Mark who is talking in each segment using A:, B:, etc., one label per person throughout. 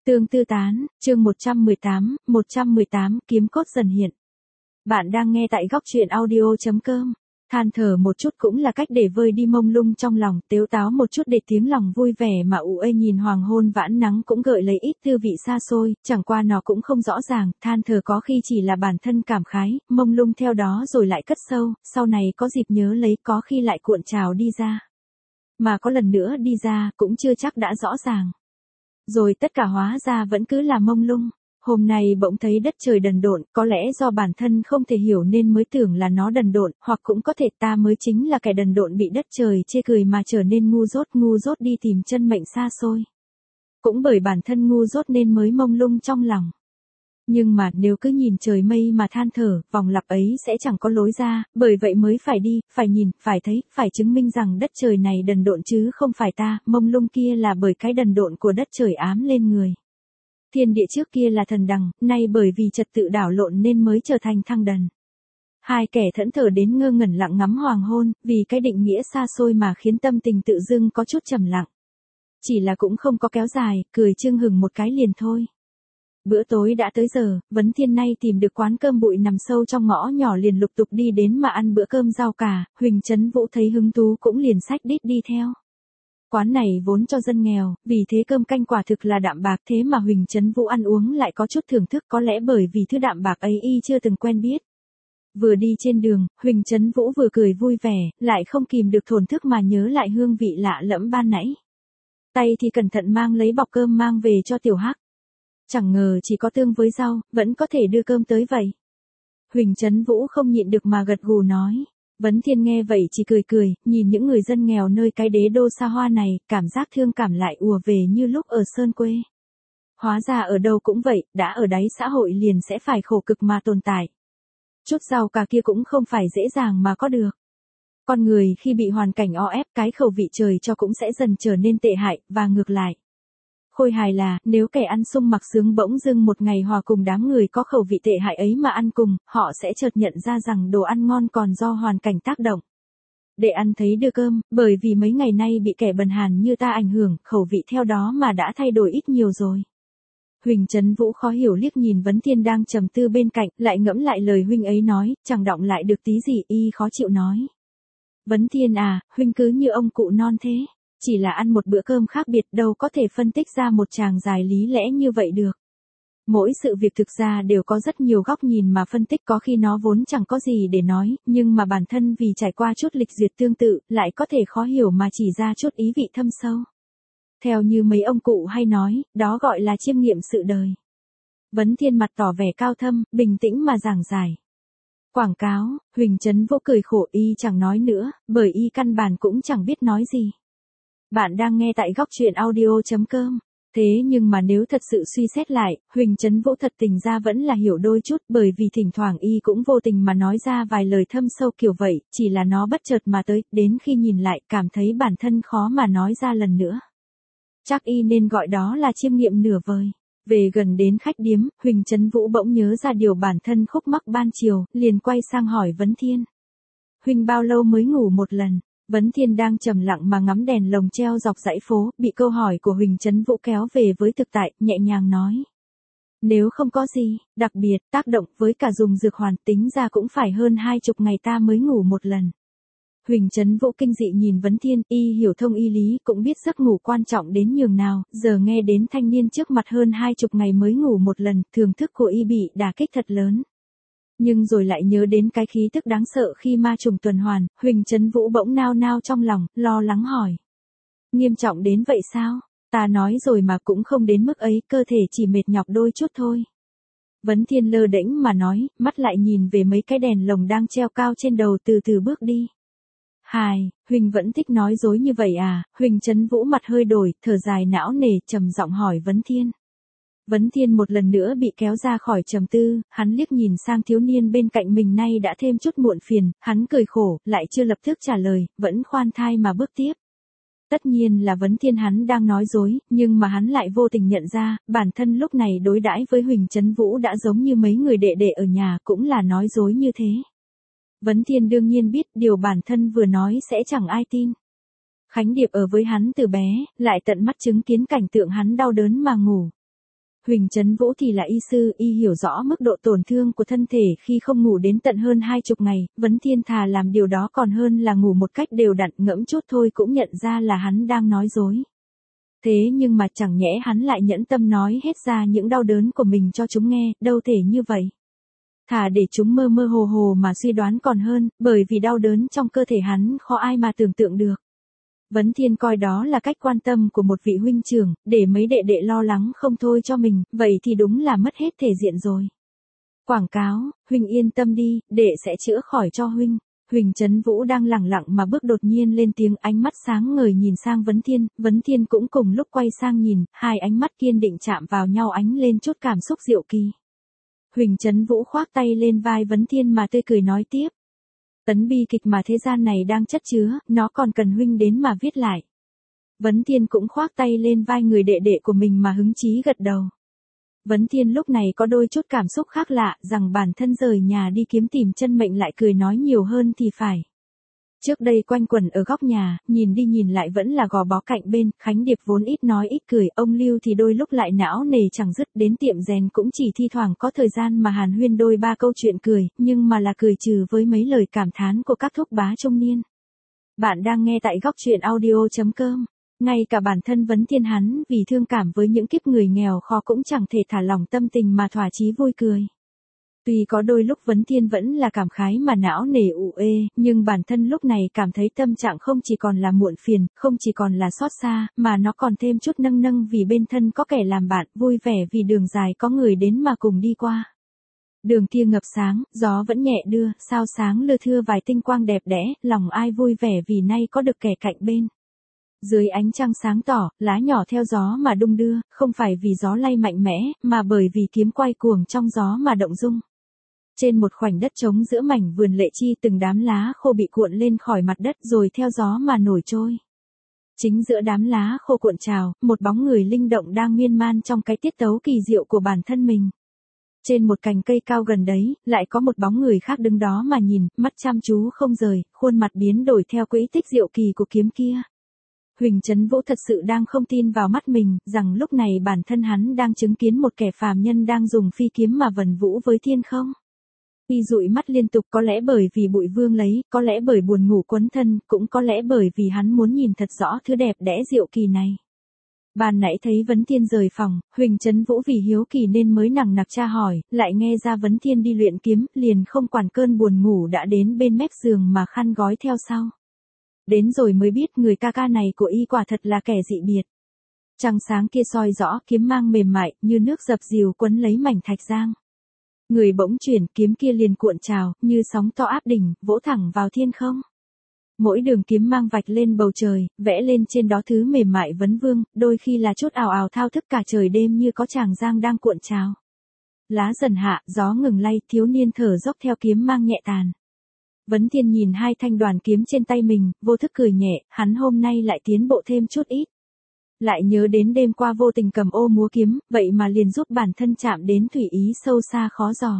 A: Tương tư tán, chương 118, kiếm cốt dần hiện. Bạn đang nghe tại góc truyện audio.com. Than thở một chút cũng là cách để vơi đi mông lung trong lòng, tếu táo một chút để tiếng lòng vui vẻ mà ủ ê nhìn hoàng hôn vãn nắng cũng gợi lấy ít tư vị xa xôi, chẳng qua nó cũng không rõ ràng, than thở có khi chỉ là bản thân cảm khái, mông lung theo đó rồi lại cất sâu, sau này có dịp nhớ lấy có khi lại cuộn trào đi ra. Mà có lần nữa đi ra cũng chưa chắc đã rõ ràng. Rồi tất cả hóa ra vẫn cứ là mông lung. Hôm nay bỗng thấy đất trời đần độn, có lẽ do bản thân không thể hiểu nên mới tưởng là nó đần độn, hoặc cũng có thể ta mới chính là kẻ đần độn bị đất trời chê cười mà trở nên ngu dốt đi tìm chân mệnh xa xôi. Cũng bởi bản thân ngu dốt nên mới mông lung trong lòng. Nhưng mà nếu cứ nhìn trời mây mà than thở, vòng lặp ấy sẽ chẳng có lối ra, bởi vậy mới phải đi, phải nhìn, phải thấy, phải chứng minh rằng đất trời này đần độn chứ không phải ta, mông lung kia là bởi cái đần độn của đất trời ám lên người. Thiên địa trước kia là thần đằng, nay bởi vì trật tự đảo lộn nên mới trở thành thăng đần. Hai kẻ thẫn thờ đến ngơ ngẩn lặng ngắm hoàng hôn, vì cái định nghĩa xa xôi mà khiến tâm tình tự dưng có chút trầm lặng. Chỉ là cũng không có kéo dài, cười chưng hửng một cái liền thôi. Bữa tối đã tới giờ, Vấn Thiên nay tìm được quán cơm bụi nằm sâu trong ngõ nhỏ liền lục tục đi đến mà ăn bữa cơm rau cà, Huỳnh Trấn Vũ thấy hứng thú cũng liền xách đít đi theo. Quán này vốn cho dân nghèo, vì thế cơm canh quả thực là đạm bạc thế mà Huỳnh Trấn Vũ ăn uống lại có chút thưởng thức có lẽ bởi vì thứ đạm bạc ấy y chưa từng quen biết. Vừa đi trên đường, Huỳnh Trấn Vũ vừa cười vui vẻ, lại không kìm được thổn thức mà nhớ lại hương vị lạ lẫm ban nãy. Tay thì cẩn thận mang lấy bọc cơm mang về cho Tiểu Hắc. Chẳng ngờ chỉ có tương với rau, vẫn có thể đưa cơm tới vậy. Huỳnh Trấn Vũ không nhịn được mà gật gù nói. Vấn Thiên nghe vậy chỉ cười, nhìn những người dân nghèo nơi cái đế đô xa hoa này, cảm giác thương cảm lại ùa về như lúc ở sơn quê. Hóa ra ở đâu cũng vậy, đã ở đáy xã hội liền sẽ phải khổ cực mà tồn tại. Chút rau cà kia cũng không phải dễ dàng mà có được. Con người khi bị hoàn cảnh o ép cái khẩu vị trời cho cũng sẽ dần trở nên tệ hại, và ngược lại. Khôi hài là, nếu kẻ ăn sung mặc sướng bỗng dưng một ngày hòa cùng đám người có khẩu vị tệ hại ấy mà ăn cùng, họ sẽ chợt nhận ra rằng đồ ăn ngon còn do hoàn cảnh tác động. Để ăn thấy đưa cơm, bởi vì mấy ngày nay bị kẻ bần hàn như ta ảnh hưởng, khẩu vị theo đó mà đã thay đổi ít nhiều rồi. Huỳnh Trấn Vũ khó hiểu liếc nhìn Vấn Thiên đang trầm tư bên cạnh, lại ngẫm lại lời huynh ấy nói, chẳng đọng lại được tí gì, y khó chịu nói. Vấn Thiên à, huynh cứ như ông cụ non thế. Chỉ là ăn một bữa cơm khác biệt đâu có thể phân tích ra một tràng dài lý lẽ như vậy được. Mỗi sự việc thực ra đều có rất nhiều góc nhìn mà phân tích có khi nó vốn chẳng có gì để nói, nhưng mà bản thân vì trải qua chút lịch duyệt tương tự, lại có thể khó hiểu mà chỉ ra chút ý vị thâm sâu. Theo như mấy ông cụ hay nói, đó gọi là chiêm nghiệm sự đời. Vấn Thiên mặt tỏ vẻ cao thâm, bình tĩnh mà giảng giải. Quảng cáo, Huỳnh Trấn Vũ cười khổ y chẳng nói nữa, bởi y căn bản cũng chẳng biết nói gì. Bạn đang nghe tại góc truyện audio.com. Thế nhưng mà nếu thật sự suy xét lại, Huỳnh Trấn Vũ thật tình ra vẫn là hiểu đôi chút bởi vì thỉnh thoảng y cũng vô tình mà nói ra vài lời thâm sâu kiểu vậy, chỉ là nó bất chợt mà tới, đến khi nhìn lại cảm thấy bản thân khó mà nói ra lần nữa. Chắc y nên gọi đó là chiêm nghiệm nửa vời. Về gần đến khách điếm, Huỳnh Trấn Vũ bỗng nhớ ra điều bản thân khúc mắc ban chiều, liền quay sang hỏi Vấn Thiên. Huỳnh bao lâu mới ngủ một lần? Vấn Thiên đang trầm lặng mà ngắm đèn lồng treo dọc dãy phố, bị câu hỏi của Huỳnh Trấn Vũ kéo về với thực tại, nhẹ nhàng nói. Nếu không có gì, đặc biệt, tác động với cả dùng dược hoàn tính ra cũng phải hơn 20 ngày ta mới ngủ một lần. Huỳnh Trấn Vũ kinh dị nhìn Vấn Thiên, y hiểu thông y lý, cũng biết giấc ngủ quan trọng đến nhường nào, giờ nghe đến thanh niên trước mặt hơn 20 ngày mới ngủ một lần, thưởng thức của y bị đả kích thật lớn. Nhưng rồi lại nhớ đến cái khí tức đáng sợ khi ma trùng tuần hoàn, Huỳnh Trấn Vũ bỗng nao nao trong lòng, lo lắng hỏi. Nghiêm trọng đến vậy sao? Ta nói rồi mà cũng không đến mức ấy, cơ thể chỉ mệt nhọc đôi chút thôi. Vấn Thiên lơ đễnh mà nói, mắt lại nhìn về mấy cái đèn lồng đang treo cao trên đầu từ từ bước đi. Hài, Huỳnh vẫn thích nói dối như vậy à? Huỳnh Trấn Vũ mặt hơi đổi, thở dài não nề, trầm giọng hỏi Vấn Thiên. Vấn Thiên một lần nữa bị kéo ra khỏi trầm tư, hắn liếc nhìn sang thiếu niên bên cạnh mình nay đã thêm chút muộn phiền, hắn cười khổ, lại chưa lập tức trả lời, vẫn khoan thai mà bước tiếp. Tất nhiên là Vấn Thiên hắn đang nói dối, nhưng mà hắn lại vô tình nhận ra, bản thân lúc này đối đãi với Huỳnh Trấn Vũ đã giống như mấy người đệ đệ ở nhà cũng là nói dối như thế. Vấn Thiên đương nhiên biết điều bản thân vừa nói sẽ chẳng ai tin. Khánh Điệp ở với hắn từ bé, lại tận mắt chứng kiến cảnh tượng hắn đau đớn mà ngủ. Huỳnh Trấn Vũ thì là y sư, y hiểu rõ mức độ tổn thương của thân thể khi không ngủ đến tận hơn 20 ngày, Vấn Thiên thà làm điều đó còn hơn là ngủ một cách đều đặn, ngẫm chút thôi cũng nhận ra là hắn đang nói dối. Thế nhưng mà chẳng nhẽ hắn lại nhẫn tâm nói hết ra những đau đớn của mình cho chúng nghe, đâu thể như vậy. Thà để chúng mơ mơ hồ hồ mà suy đoán còn hơn, bởi vì đau đớn trong cơ thể hắn khó ai mà tưởng tượng được. Vấn Thiên coi đó là cách quan tâm của một vị huynh trưởng, để mấy đệ đệ lo lắng không thôi cho mình, vậy thì đúng là mất hết thể diện rồi. Quảng cáo, huynh yên tâm đi, đệ sẽ chữa khỏi cho huynh. Huỳnh Trấn Vũ đang lẳng lặng mà bước đột nhiên lên tiếng, ánh mắt sáng ngời nhìn sang Vấn Thiên cũng cùng lúc quay sang nhìn, hai ánh mắt kiên định chạm vào nhau ánh lên chút cảm xúc diệu kỳ. Huỳnh Trấn Vũ khoác tay lên vai Vấn Thiên mà tươi cười nói tiếp. Tấn bi kịch mà thế gian này đang chất chứa, nó còn cần huynh đến mà viết lại. Vấn Thiên cũng khoác tay lên vai người đệ đệ của mình mà hứng chí gật đầu. Vấn Thiên lúc này có đôi chút cảm xúc khác lạ, rằng bản thân rời nhà đi kiếm tìm chân mệnh lại cười nói nhiều hơn thì phải. Trước đây quanh quẩn ở góc nhà, nhìn đi nhìn lại vẫn là gò bó cạnh bên, Khánh Điệp vốn ít nói ít cười, ông Lưu thì đôi lúc lại não nề chẳng dứt, đến tiệm rèn cũng chỉ thi thoảng có thời gian mà hàn huyên đôi ba câu chuyện cười, nhưng mà là cười trừ với mấy lời cảm thán của các thúc bá trung niên. Bạn đang nghe tại góc truyện audio.com. Ngay cả bản thân Vấn Thiên hắn vì thương cảm với những kiếp người nghèo khó cũng chẳng thể thả lỏng tâm tình mà thỏa chí vui cười. Tuy có đôi lúc Vấn Thiên vẫn là cảm khái mà não nề ù ê, nhưng bản thân lúc này cảm thấy tâm trạng không chỉ còn là muộn phiền, không chỉ còn là xót xa, mà nó còn thêm chút nâng nâng vì bên thân có kẻ làm bạn, vui vẻ vì đường dài có người đến mà cùng đi qua. Đường kia ngập sáng, gió vẫn nhẹ đưa, sao sáng lưa thưa vài tinh quang đẹp đẽ, lòng ai vui vẻ vì nay có được kẻ cạnh bên. Dưới ánh trăng sáng tỏ, lá nhỏ theo gió mà đung đưa, không phải vì gió lay mạnh mẽ, mà bởi vì kiếm quay cuồng trong gió mà động dung. Trên một khoảnh đất trống giữa mảnh vườn lệ chi, từng đám lá khô bị cuộn lên khỏi mặt đất rồi theo gió mà nổi trôi. Chính giữa đám lá khô cuộn trào, một bóng người linh động đang miên man trong cái tiết tấu kỳ diệu của bản thân mình. Trên một cành cây cao gần đấy, lại có một bóng người khác đứng đó mà nhìn, mắt chăm chú không rời, khuôn mặt biến đổi theo quỹ tích diệu kỳ của kiếm kia. Huỳnh Trấn Vũ thật sự đang không tin vào mắt mình, rằng lúc này bản thân hắn đang chứng kiến một kẻ phàm nhân đang dùng phi kiếm mà vần vũ với thiên không. Y dụi mắt liên tục, có lẽ bởi vì bụi vương lấy, có lẽ bởi buồn ngủ quấn thân, cũng có lẽ bởi vì hắn muốn nhìn thật rõ thứ đẹp đẽ diệu kỳ này. Ban nãy thấy Vấn Thiên rời phòng, Huỳnh Trấn Vũ vì hiếu kỳ nên mới nằng nặc tra hỏi, lại nghe ra Vấn Thiên đi luyện kiếm, liền không quản cơn buồn ngủ đã đến bên mép giường mà khăn gói theo sau. Đến rồi mới biết người ca ca này của y quả thật là kẻ dị biệt. Trăng sáng kia soi rõ, kiếm mang mềm mại, như nước dập dìu quấn lấy mảnh thạch giang. Người bỗng chuyển, kiếm kia liền cuộn trào, như sóng to áp đỉnh, vỗ thẳng vào thiên không. Mỗi đường kiếm mang vạch lên bầu trời, vẽ lên trên đó thứ mềm mại vấn vương, đôi khi là chút ào ào thao thức cả trời đêm như có tràng giang đang cuộn trào. Lá dần hạ, gió ngừng lay, thiếu niên thở dốc theo kiếm mang nhẹ tàn. Vấn Thiên nhìn hai thanh đoàn kiếm trên tay mình, vô thức cười nhẹ, hắn hôm nay lại tiến bộ thêm chút ít. Lại nhớ đến đêm qua vô tình cầm ô múa kiếm, vậy mà liền giúp bản thân chạm đến thủy ý sâu xa khó dò.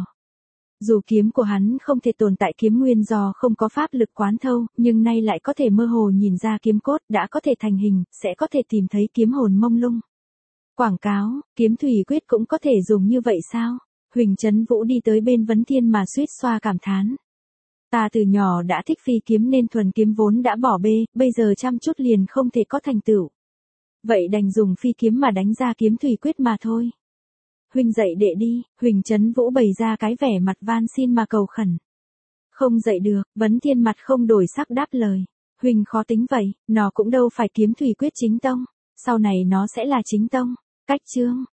A: Dù kiếm của hắn không thể tồn tại kiếm nguyên do không có pháp lực quán thâu, nhưng nay lại có thể mơ hồ nhìn ra kiếm cốt, đã có thể thành hình, sẽ có thể tìm thấy kiếm hồn mông lung. Quảng cáo, kiếm thủy quyết cũng có thể dùng như vậy sao? Huỳnh Trấn Vũ đi tới bên Vấn Thiên mà suýt xoa cảm thán. Ta từ nhỏ đã thích phi kiếm nên thuần kiếm vốn đã bỏ bê, bây giờ chăm chút liền không thể có thành tựu. Vậy đành dùng phi kiếm mà đánh ra kiếm thủy quyết mà thôi. Huynh dạy đệ đi, Huỳnh Trấn Vũ bày ra cái vẻ mặt van xin mà cầu khẩn. Không dạy được, Vấn Thiên mặt không đổi sắc đáp lời. Huỳnh khó tính vậy, nó cũng đâu phải kiếm thủy quyết chính tông, sau này nó sẽ là chính tông. Cách chương.